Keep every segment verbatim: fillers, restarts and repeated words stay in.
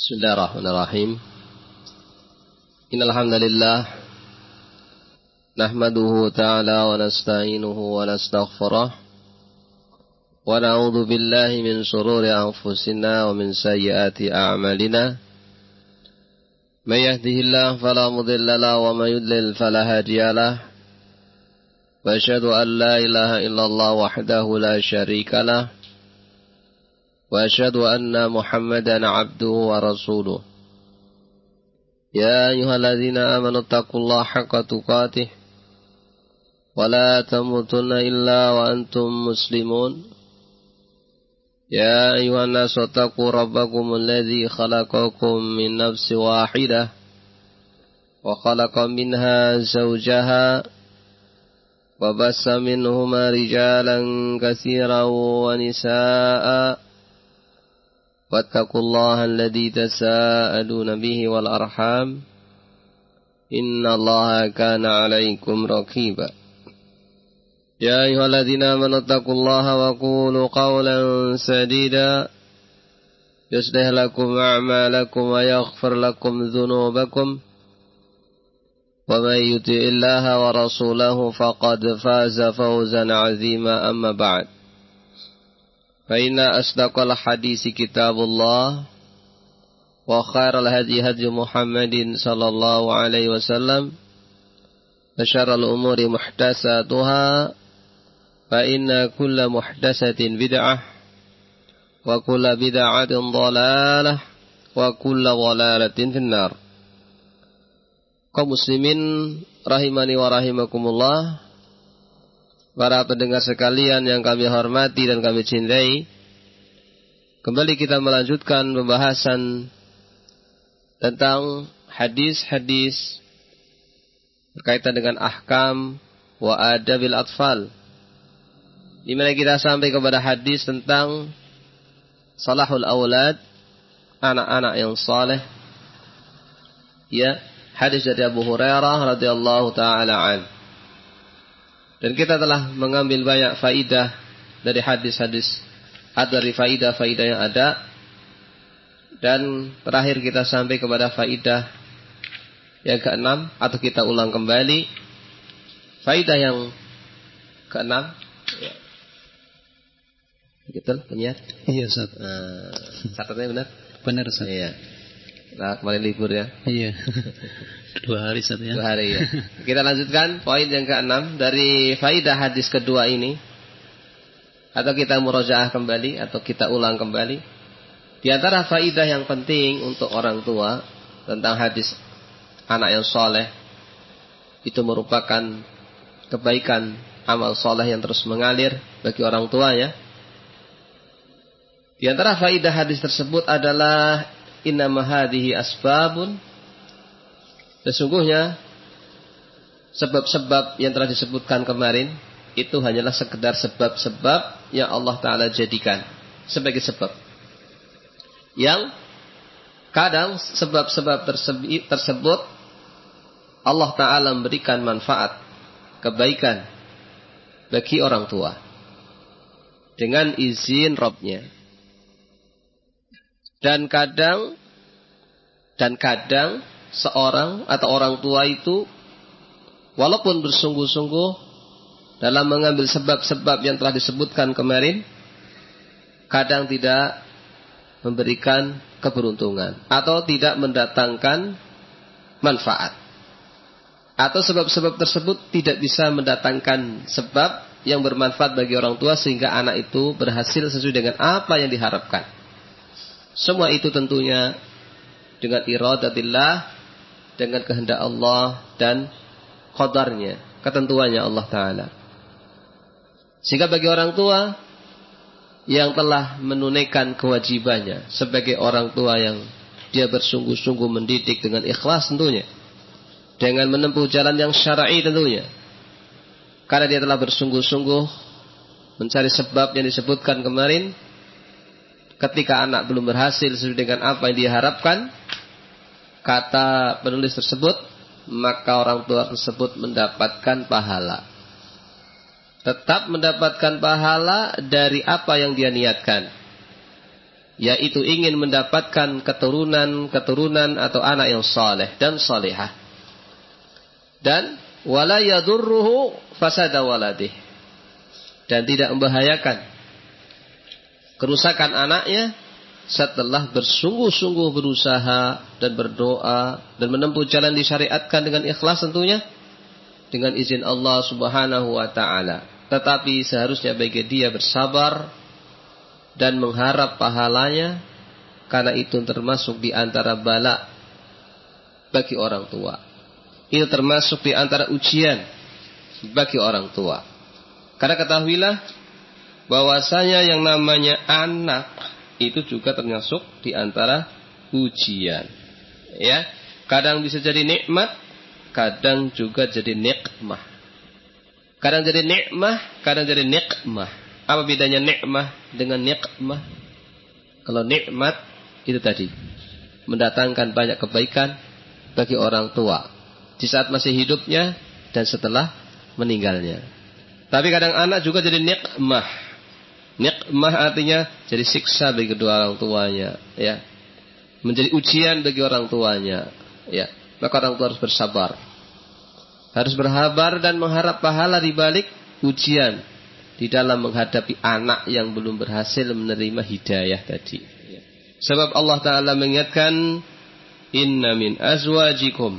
Bismillahirrahmanirrahim. Innal hamdalillah nahmaduhu ta'ala wa nasta'inuhu wa nastaghfiruh wa na'udzu billahi min shururi anfusina wa min sayyiati a'malina. May yahdihillahu fala mudilla lahu wa may yudlil fala hadiya lahu. Wa asyhadu an la ilaha illallah wahdahu la syarika lahu. Wa asyhadu anna Muhammadan 'abduhu wa rasuluh. Ya ayyuhalladzina amanu taqullaha haqqa tuqatih wa la tamutunna illa wa antum muslimun. Ya ayyuhan nasu taqu rabbakumul ladzi khalaqakum min nafsin wahidah wa khalaqa minha zawjaha wa bassa minhuma rijalan katsiran wa nisaa'a. واتقوا الله الذي تساءلون به والأرحام إن الله كان عليكم رقيبا يا أيها الذين آمنوا اتقوا الله وقولوا قولا سديدا يصلح لكم أعمالكم ويغفر لكم ذنوبكم ومن يطع الله ورسوله فقد فاز فوزا عظيما أما بعد فإن أصدق الحديث كتاب الله وخير الهدي هدي محمد صلى الله عليه وسلم وشر الأمور محدثاتها فإن كل محدثة بدعة وكل بدعة ضلالة وكل ضلالة في النار. Kaum muslimin rahimani wa rahimakumullah, para pendengar sekalian yang kami hormati dan kami cintai, kembali kita melanjutkan pembahasan tentang hadis-hadis berkaitan dengan ahkam wa adabil atfal, di mana kita sampai kepada hadis tentang salahul aulad, anak-anak yang saleh. Ya, hadis dari Abu Hurairah radhiyallahu taala an. Dan kita telah mengambil banyak faidah dari hadis-hadis, dari faidah-faidah yang ada. Dan terakhir kita sampai kepada faidah yang keenam, atau kita ulang kembali faidah yang keenam. Ya. Betul, benar? Iya, Ustaz. Nah, catatnya benar? Benar, Ustaz. Iya. Nah, kemarin libur ya. Iya. Dua hari Ustaz ya. Dua hari ya. Kita lanjutkan poin yang keenam dari faidah hadis kedua ini. Atau kita murajaah kembali, atau kita ulang kembali. Di antara faidah yang penting untuk orang tua tentang hadis anak yang soleh, itu merupakan kebaikan amal soleh yang terus mengalir bagi orang tua ya. Di antara faidah hadis tersebut adalah innama hadhihi asbabun, sesungguhnya sebab-sebab yang telah disebutkan kemarin itu hanyalah sekedar sebab-sebab yang Allah Ta'ala jadikan sebagai sebab, yang kadang sebab-sebab tersebut Allah Ta'ala memberikan manfaat, kebaikan bagi orang tua dengan izin Rabb-Nya. Dan kadang dan kadang seorang atau orang tua itu walaupun bersungguh-sungguh dalam mengambil sebab-sebab yang telah disebutkan kemarin, kadang tidak memberikan keberuntungan atau tidak mendatangkan manfaat, atau sebab-sebab tersebut tidak bisa mendatangkan sebab yang bermanfaat bagi orang tua sehingga anak itu berhasil sesuai dengan apa yang diharapkan. Semua itu tentunya dengan iradatillah, dengan kehendak Allah dan qadarnya, ketentuannya Allah Ta'ala. Sehingga bagi orang tua yang telah menunaikan kewajibannya sebagai orang tua yang dia bersungguh-sungguh mendidik dengan ikhlas tentunya, dengan menempuh jalan yang syar'i tentunya, karena dia telah bersungguh-sungguh mencari sebab yang disebutkan kemarin. Ketika anak belum berhasil sesuai dengan apa yang diharapkan, kata penulis tersebut, maka orang tua tersebut mendapatkan pahala. Tetap mendapatkan pahala dari apa yang dia niatkan. yaitu ingin mendapatkan keturunan-keturunan atau anak yang saleh dan salihah. Dan wala yadurruhu fasada waladih, dan tidak membahayakan kerusakan anaknya setelah bersungguh-sungguh berusaha dan berdoa dan menempuh jalan disyariatkan dengan ikhlas tentunya dengan izin Allah Subhanahu wa taala. Tetapi seharusnya bagi dia bersabar dan mengharap pahalanya, karena itu termasuk di antara bala bagi orang tua. Itu termasuk di antara ujian bagi orang tua. Karena ketahuilah bahwasanya yang namanya anak itu juga termasuk di antara ujian. Ya, kadang bisa jadi nikmat, kadang juga jadi nikmah. Kadang jadi nikmah, kadang jadi nikmah. Apa bedanya nikmah dengan nikmah? Kalau nikmat itu tadi mendatangkan banyak kebaikan bagi orang tua di saat masih hidupnya dan setelah meninggalnya. Tapi kadang anak juga jadi nikmah. Nikmah artinya jadi siksa bagi kedua orang tuanya, ya. Menjadi ujian bagi orang tuanya, ya. Maka orang tua harus bersabar. Harus bersabar dan mengharap pahala di balik ujian di dalam menghadapi anak yang belum berhasil menerima hidayah tadi. Sebab Allah Ta'ala mengingatkan, Inna min azwajikum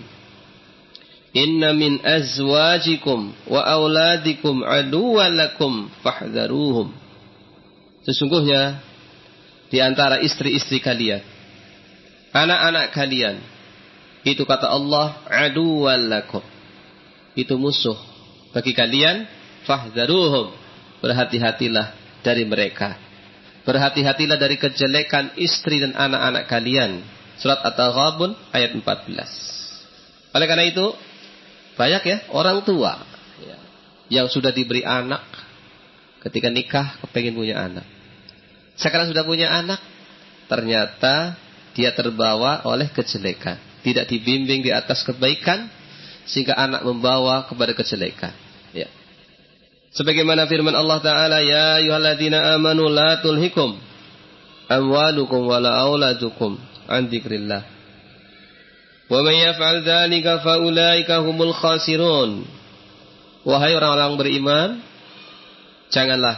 Inna min azwajikum wa auladikum aduwwan lakum fahdharuhum. Sesungguhnya di antara istri-istri kalian, anak-anak kalian, itu kata Allah, aduwwan lakum, itu musuh bagi kalian, fahdharuhum, berhati-hatilah dari mereka. Berhati-hatilah dari kejelekan istri dan anak-anak kalian. Surat At-Taghabun ayat empat belas. Oleh karena itu, banyak ya orang tua ya, yang sudah diberi anak, ketika nikah kepengen punya anak. Sekarang sudah punya anak, ternyata dia terbawa oleh kejelekan, tidak dibimbing di atas kebaikan, sehingga anak membawa kepada kejelekan. Ya. Sebagaimana firman Allah Ta'ala, Ya ayyuhalladzina amanu la tulhikum amwalukum wala auladukum an dzikrillah. Wa may yaf'al dzalika fa ulaika humul khasirun. Wahai orang-orang beriman, janganlah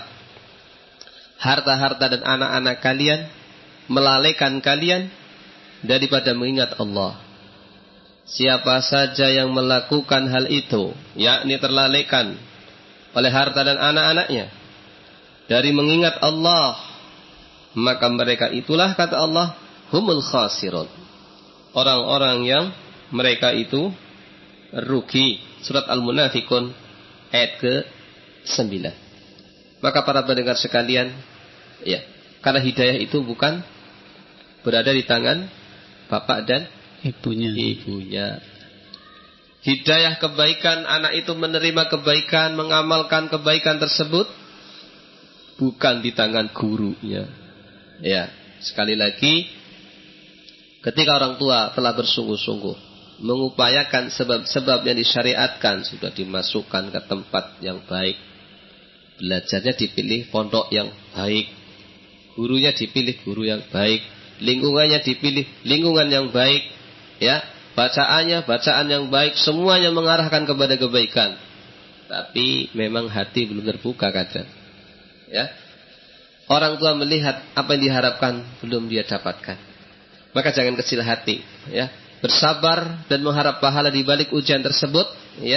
harta-harta dan anak-anak kalian melalaikan kalian daripada mengingat Allah. Siapa saja yang melakukan hal itu, yakni terlalaikan oleh harta dan anak-anaknya dari mengingat Allah, maka mereka itulah, kata Allah, humul khasirun, orang-orang yang mereka itu rugi. Surat Al-Munafikun ayat ke sembilan. Maka para pendengar sekalian, ya, karena hidayah itu bukan berada di tangan bapak dan ibunya. Ibunya. Hidayah kebaikan, anak itu menerima kebaikan, mengamalkan kebaikan tersebut, bukan di tangan gurunya. Ya, sekali lagi, ketika orang tua telah bersungguh-sungguh mengupayakan sebab-sebab yang disyariatkan, sudah dimasukkan ke tempat yang baik, belajarnya dipilih pondok yang baik, gurunya dipilih guru yang baik, lingkungannya dipilih lingkungan yang baik, ya, bacaannya bacaan yang baik, semuanya mengarahkan kepada kebaikan. Tapi memang hati belum terbuka kadang, ya. Orang tua melihat apa yang diharapkan belum dia dapatkan, maka jangan kecil hati, ya. Bersabar dan mengharap pahala di balik ujian tersebut, ya.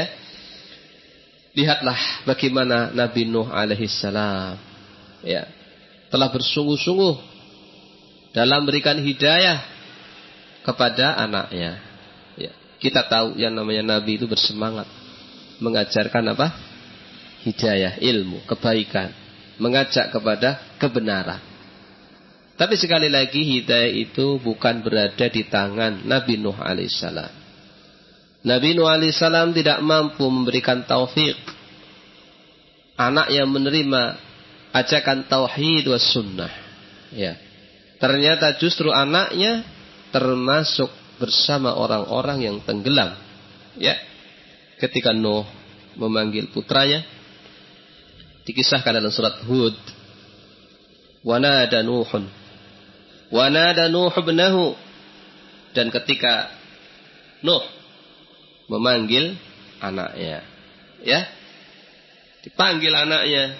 Lihatlah bagaimana Nabi Nuh alaihissalam, ya, telah bersungguh-sungguh dalam berikan hidayah kepada anaknya. Ya. Kita tahu yang namanya Nabi itu bersemangat mengajarkan apa? Hidayah, ilmu, kebaikan, mengajak kepada kebenaran. Tapi sekali lagi, hidayah itu bukan berada di tangan Nabi Nuh alaihissalam. Nabi Nuh alaihissalam tidak mampu memberikan taufik anak yang menerima ajakan tauhid was sunnah. Ya. Ternyata justru anaknya termasuk bersama orang-orang yang tenggelam. Ya. Ketika Nuh memanggil putranya, dikisahkan dalam surat Hud, wa nada Nuhun Wa nada Nuh ibnahu, dan ketika Nuh memanggil anaknya, ya, dipanggil anaknya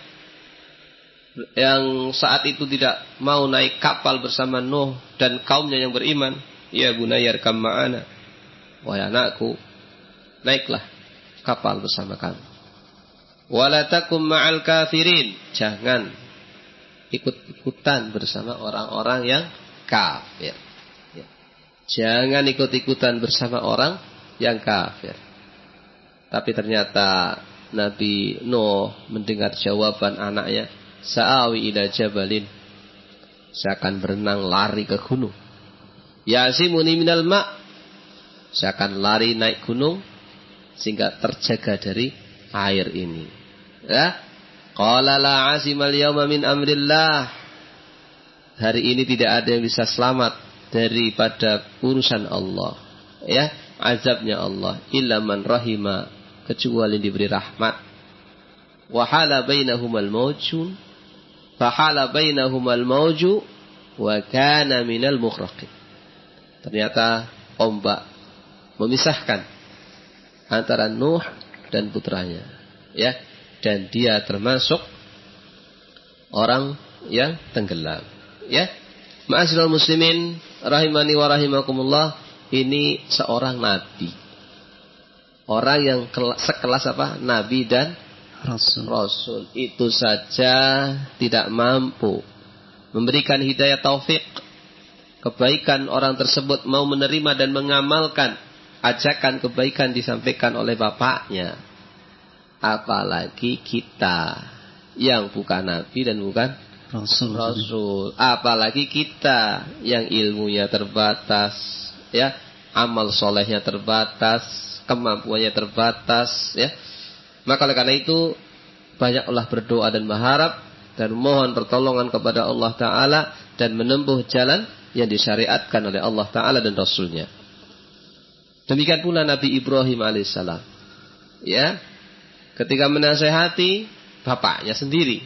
yang saat itu tidak mau naik kapal bersama Nuh dan kaumnya yang beriman. Ya bunayya arkam ma'ana, wahai anakku, naiklah kapal bersama kami. Wala takum ma'al kafirin, jangan ikut-ikutan bersama orang-orang yang kafir. Ya. Jangan ikut-ikutan bersama orang yang kafir. Tapi ternyata Nabi Nuh mendengar jawaban anaknya, sa'awi ila jabalin, saya akan berenang lari ke gunung. Yasimuni minal ma', saya akan lari naik gunung sehingga terjaga dari air ini. Ya. Qala la asimal yawma min amrillah, hari ini tidak ada yang bisa selamat daripada urusan Allah, ya, azabnya Allah, illa man rahima, kecuali diberi rahmat. Wa hala bainahumal mawjun, fa hala bainahumal mawju wa kana minal mughraqin. Ternyata ombak memisahkan antara Nuh dan putranya, ya, dan dia termasuk orang yang tenggelam, ya. Ma'asyiral muslimin rahimani wa rahimakumullah, ini seorang nabi, orang yang sekelas apa? Nabi dan Rasul. Rasul itu saja tidak mampu memberikan hidayah taufik, kebaikan orang tersebut mau menerima dan mengamalkan ajakan kebaikan disampaikan oleh bapaknya. Apalagi kita yang bukan nabi dan bukan Rasul. Rasul. Apalagi kita yang ilmunya terbatas, ya, amal solehnya terbatas, kemampuannya terbatas, ya. Maka oleh karena itu banyaklah berdoa dan berharap dan mohon pertolongan kepada Allah Ta'ala dan menempuh jalan yang disyariatkan oleh Allah Ta'ala dan Rasulnya. Demikian pula Nabi Ibrahim alaihissalam, ya, ketika menasehati bapaknya sendiri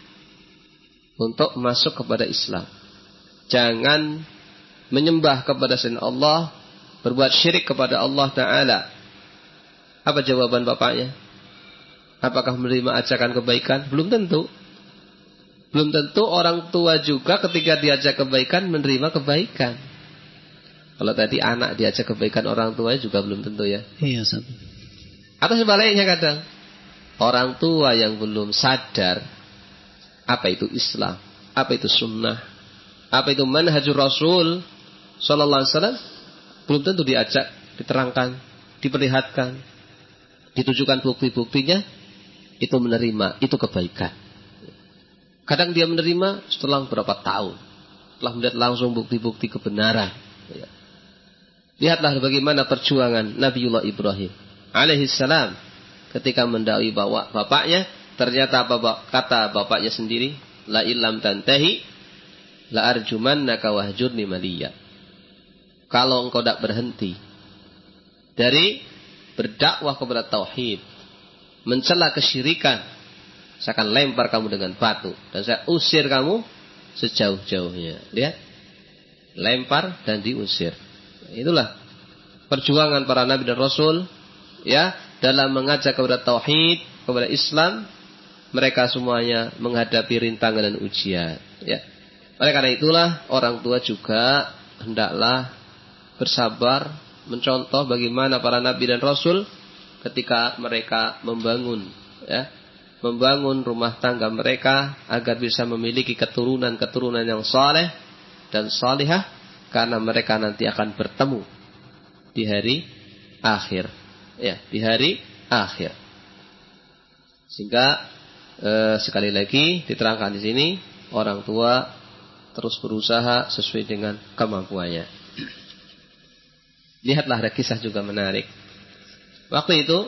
untuk masuk kepada Islam, jangan menyembah kepada selain Allah, berbuat syirik kepada Allah Ta'ala. Apa jawaban bapaknya? Apakah menerima ajakan kebaikan? Belum tentu. Belum tentu orang tua juga ketika diajak kebaikan menerima kebaikan. Kalau tadi anak diajak kebaikan orang tua juga belum tentu, ya. Iya, Ustaz. Atau sebaliknya kadang orang tua yang belum sadar apa itu Islam, apa itu sunnah, apa itu manhajur Rasul sallallahu alaihi wasallam, belum tentu diajak, diterangkan, diperlihatkan, ditujukan bukti-buktinya, itu menerima, itu kebaikan. Kadang dia menerima setelah beberapa tahun, setelah melihat langsung bukti-bukti kebenaran. Lihatlah bagaimana perjuangan Nabiullah Ibrahim alaihissalam ketika mendakwai bawa bapaknya. Ternyata apa kata bapaknya sendiri? La illam tantahi la arjumannaka wahjurni maliya. Kalau engkau tidak berhenti dari berdakwah kepada tauhid, mencela kesyirikan, saya akan lempar kamu dengan batu dan saya usir kamu sejauh-jauhnya. Lihat, lempar dan diusir. Itulah perjuangan para nabi dan rasul, ya, dalam mengajak kepada tauhid, kepada Islam. Mereka semuanya menghadapi rintangan dan ujian, ya. Oleh karena itulah orang tua juga hendaklah bersabar, mencontoh bagaimana para nabi dan rasul ketika mereka membangun, ya, membangun rumah tangga mereka agar bisa memiliki keturunan-keturunan yang saleh dan salihah, karena mereka nanti akan bertemu di hari akhir, ya, di hari akhir. Sehingga eh, sekali lagi diterangkan di sini, orang tua terus berusaha sesuai dengan kemampuannya. Lihatlah, ada kisah juga menarik. Waktu itu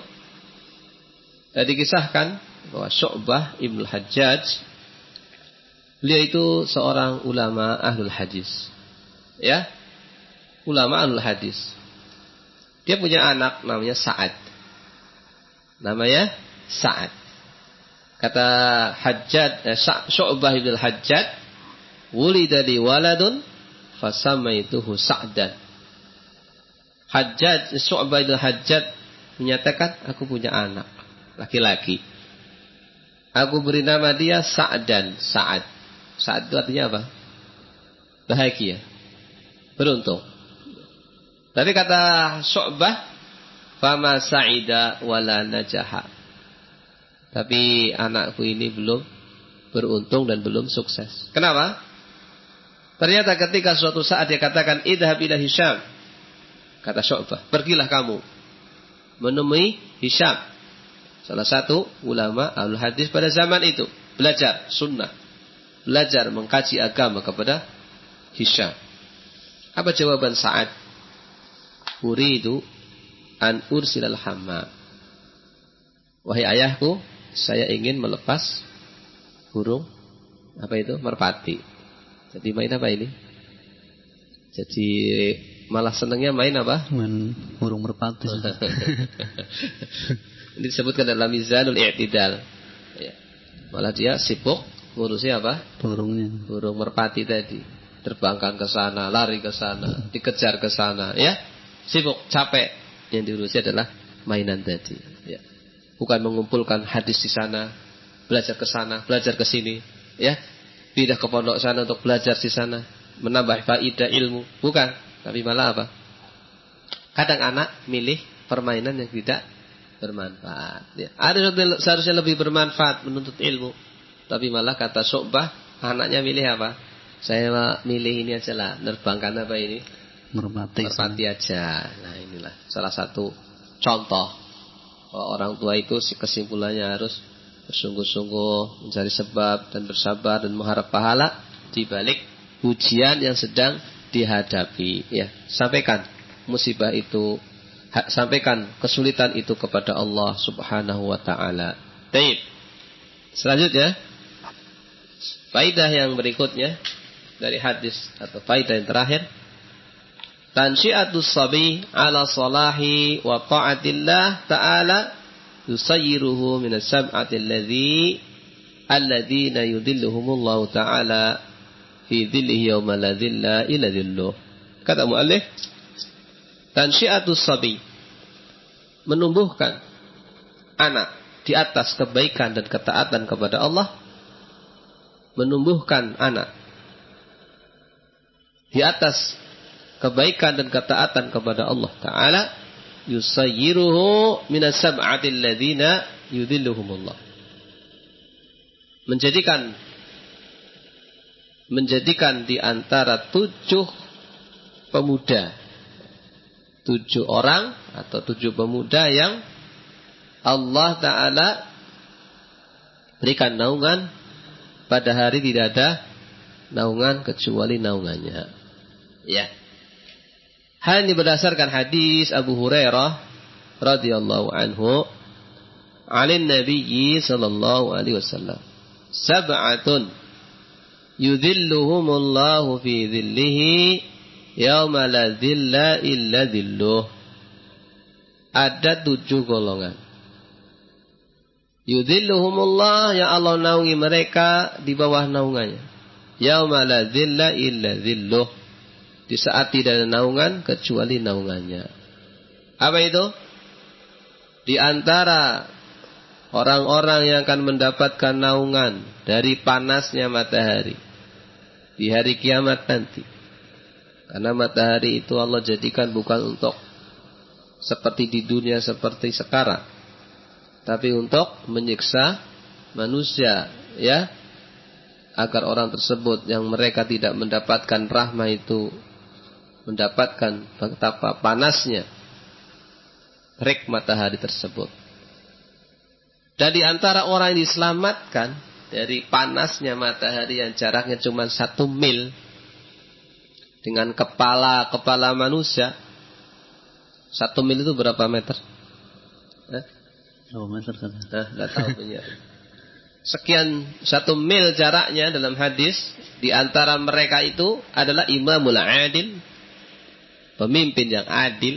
eh, dikisahkan bahwa Syu'bah Ibnu Hajjaj, beliau itu seorang ulama ahlul hadis, ya, ulama ahlul hadis. Dia punya anak namanya Sa'ad. Namanya Sa'ad. Kata Hajjaj, eh, Syu'bah Ibnu Hajjaj, wulida li waladun fasamaituhu Sa'dan. Hajjaj, Syu'bah itu Hajjaj menyatakan, aku punya anak laki-laki. Aku beri nama dia Sa'dan, Sa'ad. Sa'ad itu artinya apa? Bahagia, beruntung. Tapi kata Syu'bah, fama sa'ida wala najaha. Tapi anakku ini belum beruntung dan belum sukses. Kenapa? Ternyata ketika suatu saat dia katakan, idhab ila Hisham. Kata Syu'bah, pergilah kamu menemui Hisham, salah satu ulama ahli hadis pada zaman itu. Belajar sunnah, belajar mengkaji agama kepada Hisham. Apa jawaban Sa'ad? Uridu an ursilal hammam. Wahai ayahku, saya ingin melepas burung, apa itu? Merpati. Jadi main apa ini? Jadi malah senangnya main apa? Main burung merpati. Ini disebutkan dalam Mizanul I'tidal. Ya. Malah dia sibuk ngurusi apa? Burungnya. Burung merpati tadi. Terbangkan ke sana, lari ke sana, dikejar ke sana, ya. Sibuk, capek. Yang diurusi adalah mainan tadi. Ya. Bukan mengumpulkan hadis di sana, belajar ke sana, belajar ke sini, ya. Pindah ke pondok sana untuk belajar di sana, menambah faedah ilmu. Bukan, tapi malah apa? Kadang anak milih permainan yang tidak bermanfaat. Ya. Ada seharusnya lebih bermanfaat menuntut ilmu, tapi malah kata Syu'bah, anaknya milih apa? Saya milih ini aja lah, nerbangkan apa ini? Merpati. Merpati aja. Nah inilah salah satu contoh orang tua itu kesimpulannya harus bersungguh-sungguh mencari sebab dan bersabar dan mengharap pahala di balik ujian yang sedang dihadapi. Ya, sampaikan musibah itu, sampaikan kesulitan itu kepada Allah Subhanahu wa taala. Baik. Selanjutnya, faedah yang berikutnya dari hadis atau faedah yang terakhir, tansyi'atus sabi ala salahi wa ta'atillah ta'ala yusayyiruhu minas sab'ati alladhi alladhina yudhilluhumullahu ta'ala fi dhillihi yawma la dhilla illa dhilluh. Kata muallif, tansyi'atus sabi, menumbuhkan anak di atas kebaikan dan ketaatan kepada Allah, menumbuhkan anak di atas kebaikan dan ketaatan kepada Allah Ta'ala, yusayyiruhu minas sab'atil ladzina yudhilluhumullah, menjadikan menjadikan di antara tujuh pemuda, tujuh orang atau tujuh pemuda yang Allah Ta'ala berikan naungan pada hari tidak ada naungan kecuali naungannya. Ya. Hal ini berdasarkan hadis Abu Hurairah radhiyallahu anhu, alin Nabi sallallahu alaihi wasallam, sab'atun yudhilluhumullahu fi dhillihi yauma la dhilla illa dhilluh. Ada tujuh golongan. Yudhilluhumullah, yang Allah naungi mereka di bawah naungannya. Yauma la dhilla illa dhilluh. Di saat tidak ada naungan kecuali naungannya. Apa itu? Di antara orang-orang yang akan mendapatkan naungan dari panasnya matahari di hari kiamat nanti. Karena matahari itu Allah jadikan bukan untuk seperti di dunia seperti sekarang, tapi untuk menyiksa manusia, ya, agar orang tersebut yang mereka tidak mendapatkan rahmah itu mendapatkan betapa panasnya terik matahari tersebut. Dan di antara orang yang diselamatkan dari panasnya matahari yang jaraknya cuma satu mil dengan kepala kepala manusia. Satu mil itu berapa meter? Hah? Berapa meter kan? Nah, nggak tahu punya. Sekian satu mil jaraknya dalam hadis. Di antara mereka itu adalah imamul adil, pemimpin yang adil.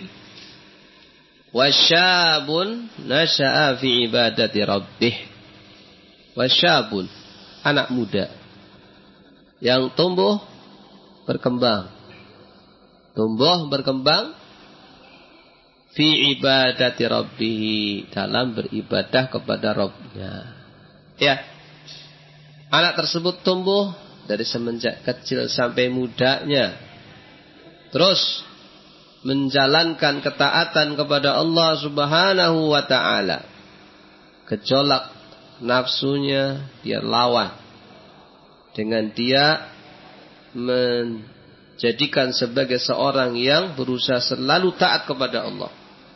Wasyabun nasha'a fi ibadati rabbih. Wasyabun, anak muda yang tumbuh berkembang tumbuh berkembang fi ibadati rabbih, dalam beribadah kepada Rabbnya. Ya. Anak tersebut tumbuh dari semenjak kecil sampai mudanya, terus menjalankan ketaatan kepada Allah Subhanahu wa ta'ala. Gejolak nafsunya dia lawan dengan dia menjadikan sebagai seorang yang berusaha selalu taat kepada Allah.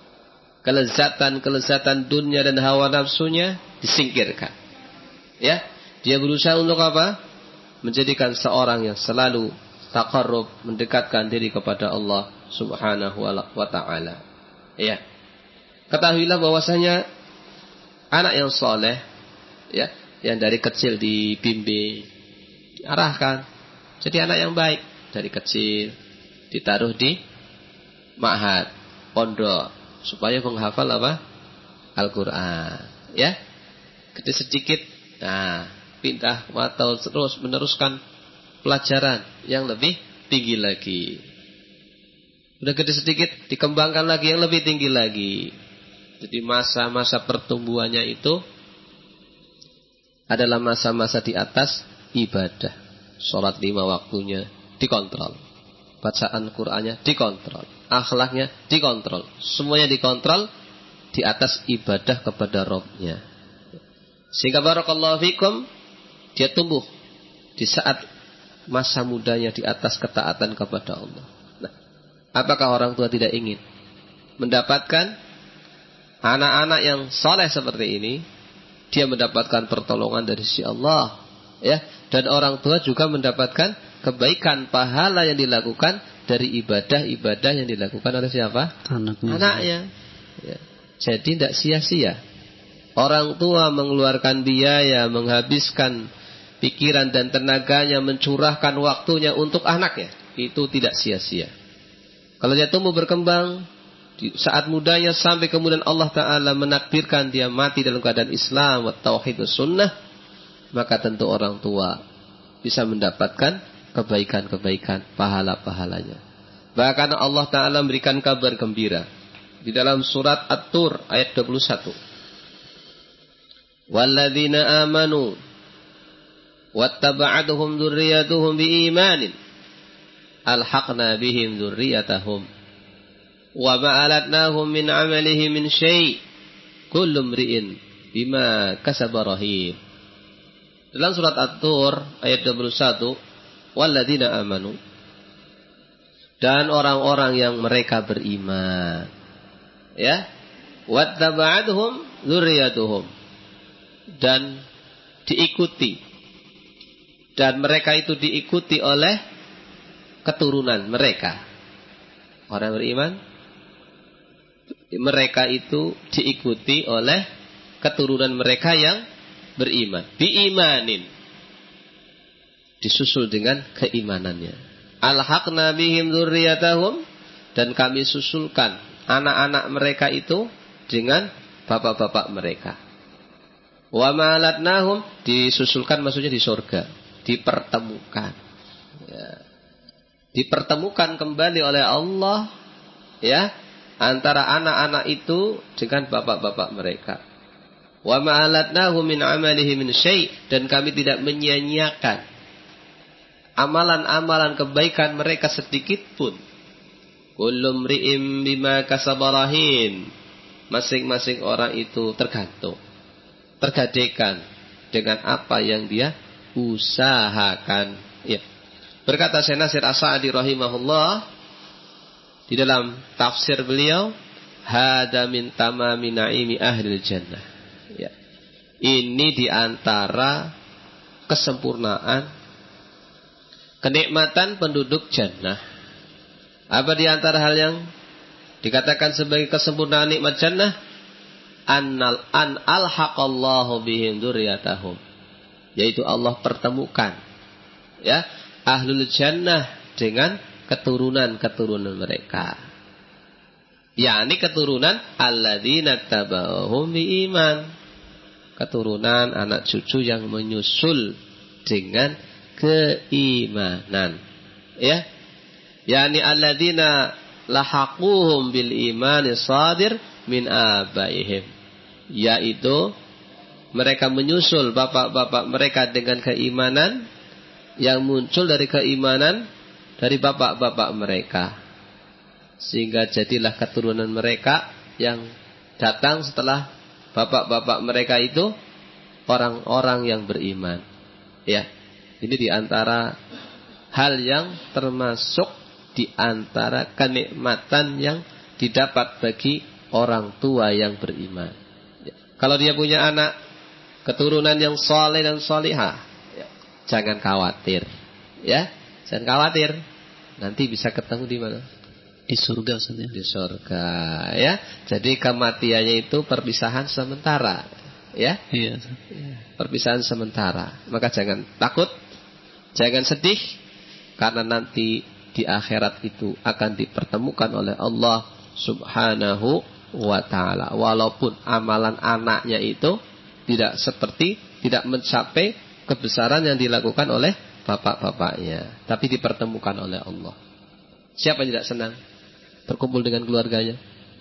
Kelezatan-kelezatan dunia dan hawa nafsunya disingkirkan. Ya, dia berusaha untuk apa? Menjadikan seorang yang selalu taqarrub, mendekatkan diri kepada Allah Subhanahu wa ta'ala. Ya. Ketahuilah bahwasanya anak yang soleh, ya, yang dari kecil dibimbing, diarahkan, jadi anak yang baik dari kecil, ditaruh di ma'had, pondok, supaya menghafal apa? Al-Quran. Ya. Gede sedikit, nah, pindah atau terus meneruskan pelajaran yang lebih tinggi lagi. Udah gede sedikit, dikembangkan lagi yang lebih tinggi lagi. Jadi masa-masa pertumbuhannya itu adalah masa-masa di atas ibadah. Sholat lima waktunya dikontrol, bacaan Qur'annya dikontrol, akhlaknya dikontrol, semuanya dikontrol di atas ibadah kepada Rabbnya. Sehingga barakallahu fikum, dia tumbuh di saat masa mudanya di atas ketaatan kepada Allah. Nah, apakah orang tua tidak ingin mendapatkan anak-anak yang soleh seperti ini? Dia mendapatkan pertolongan dari sisi Allah, ya, dan orang tua juga mendapatkan kebaikan pahala yang dilakukan dari ibadah-ibadah yang dilakukan oleh siapa? Anaknya. Anaknya. Ya. Jadi tidak sia-sia. Orang tua mengeluarkan biaya, menghabiskan pikiran dan tenaganya, mencurahkan waktunya untuk anaknya, itu tidak sia-sia. Kalau dia tumbuh berkembang di saat mudanya sampai kemudian Allah Ta'ala menakdirkan dia mati dalam keadaan Islam wa tauhid wa sunnah, maka tentu orang tua bisa mendapatkan kebaikan-kebaikan, pahala-pahalanya. Bahkan Allah Ta'ala memberikan kabar gembira di dalam surat At-Tur ayat dua puluh satu. Walladzina amanu wattaba'atuhum dzurriyyatuhum biimanin alhaqna bihim dzurriyyatahum wa ma'alatnahum min 'amalihim min syai' kullu imri'in bima kasaba rahim. Dalam surat At-Tur ayat dua puluh satu, walladzina amanu, dan orang-orang yang mereka beriman, ya, wattaba'atuhum dzurriyyatuhum, dan diikuti, dan mereka itu diikuti oleh keturunan mereka. Orang beriman, mereka itu diikuti oleh keturunan mereka yang beriman. Biimanin, disusul dengan keimanannya. Alhaqna bihim dzurriyyatahum, dan kami susulkan anak-anak mereka itu dengan bapak-bapak mereka. Wa ma'alatnahum, disusulkan maksudnya di surga, dipertemukan, ya, dipertemukan kembali oleh Allah, ya, antara anak-anak itu dengan bapak-bapak mereka. Wa ma'alatnahum min 'amalihim min syai', dan kami tidak menyia-nyiakan amalan-amalan kebaikan mereka sedikit pun. Kullu mri'im bima kasaba rahin, masing-masing orang itu tergantung, tergadekan dengan apa yang dia usahakan. Ya. Berkata Syekh Nasir As-Sa'di rahimahullah di dalam tafsir beliau, hada min tamami naimi ahlil jannah. Ya. Ini di antara kesempurnaan kenikmatan penduduk jannah. Apa di antara hal yang dikatakan sebagai kesempurnaan nikmat jannah? Annal an alhaqallahu bihim dzurriyyatahum, yaitu Allah pertemukan, ya, ahlul jannah dengan keturunan-keturunan mereka, yakni keturunan alladzina tabauhum biiman, keturunan anak cucu yang menyusul dengan keimanan, ya. Yani alladzina lahaquhum bil imani shadir min abaihim, yaitu mereka menyusul bapak-bapak mereka dengan keimanan yang muncul dari keimanan dari bapak-bapak mereka, sehingga jadilah keturunan mereka yang datang setelah bapak-bapak mereka itu orang-orang yang beriman. Ya, ini diantara hal yang termasuk diantara kenikmatan yang didapat bagi orang tua yang beriman. Ya. Kalau dia punya anak keturunan yang soleh dan solihah, ya, jangan khawatir, ya, jangan khawatir. Nanti bisa ketemu di mana? Di surga saja. Di surga, ya. Jadi kematiannya itu perpisahan sementara, ya. Iya. Perpisahan sementara. Maka jangan takut, jangan sedih, karena nanti di akhirat itu akan dipertemukan oleh Allah Subhanahu wa ta'ala. Walaupun amalan anaknya itu tidak seperti, tidak mencapai kebesaran yang dilakukan oleh bapak-bapaknya, tapi dipertemukan oleh Allah. Siapa yang tidak senang berkumpul dengan keluarganya?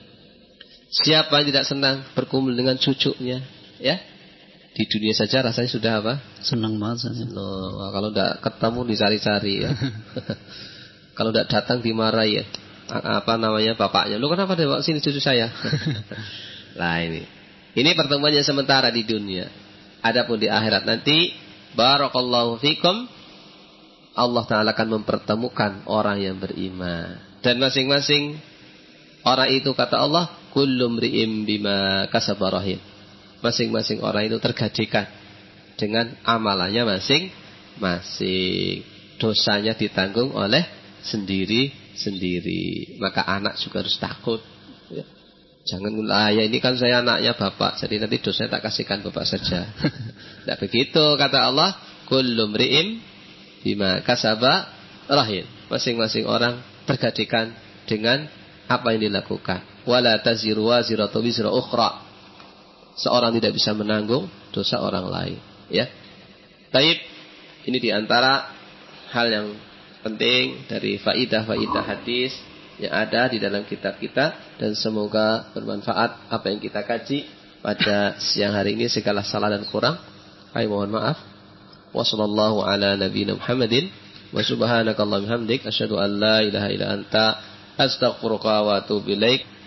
Siapa yang tidak senang berkumpul dengan cucunya? Ya, di dunia saja rasanya sudah apa? Senang banget saja. No, kalau tidak ketemu dicari-cari ya. Kalau tidak datang dimarahi ya. Apa namanya bapaknya? Lu kenapa bawa sini cucu saya? Nah ini, ini pertemuan yang sementara di dunia. Adapun di akhirat nanti, barakallahu fikum, Allah Ta'ala akan mempertemukan orang yang beriman. Dan masing-masing orang itu, kata Allah, kullum ri'im bima kasabarahin. Masing-masing orang itu tergajikan dengan amalannya masing-masing. Dosanya ditanggung oleh sendiri-sendiri. Maka anak juga harus takut. Ya. Jangan, ah ya ini kan saya anaknya bapak, jadi nanti dosanya tak kasihkan bapak saja. Tidak begitu, kata Allah, kullum ri'im bima kasaba rahim. Masing-masing orang tergajikan dengan apa yang dilakukan. Wala taziru waziratu wizra ukhra. Seorang tidak bisa menanggung dosa orang lain. Ya. Taib, ini diantara hal yang penting dari faidah-faidah hadis yang ada di dalam kitab kita, dan semoga bermanfaat apa yang kita kaji pada siang hari ini. Segala salah dan kurang kami mohon maaf. Wa sallallahu ala nabiyina Muhammadin wa subhanakallahumma hamdik asyhadu an la ilaha illa anta astaghfiruka wa atubu ilaik.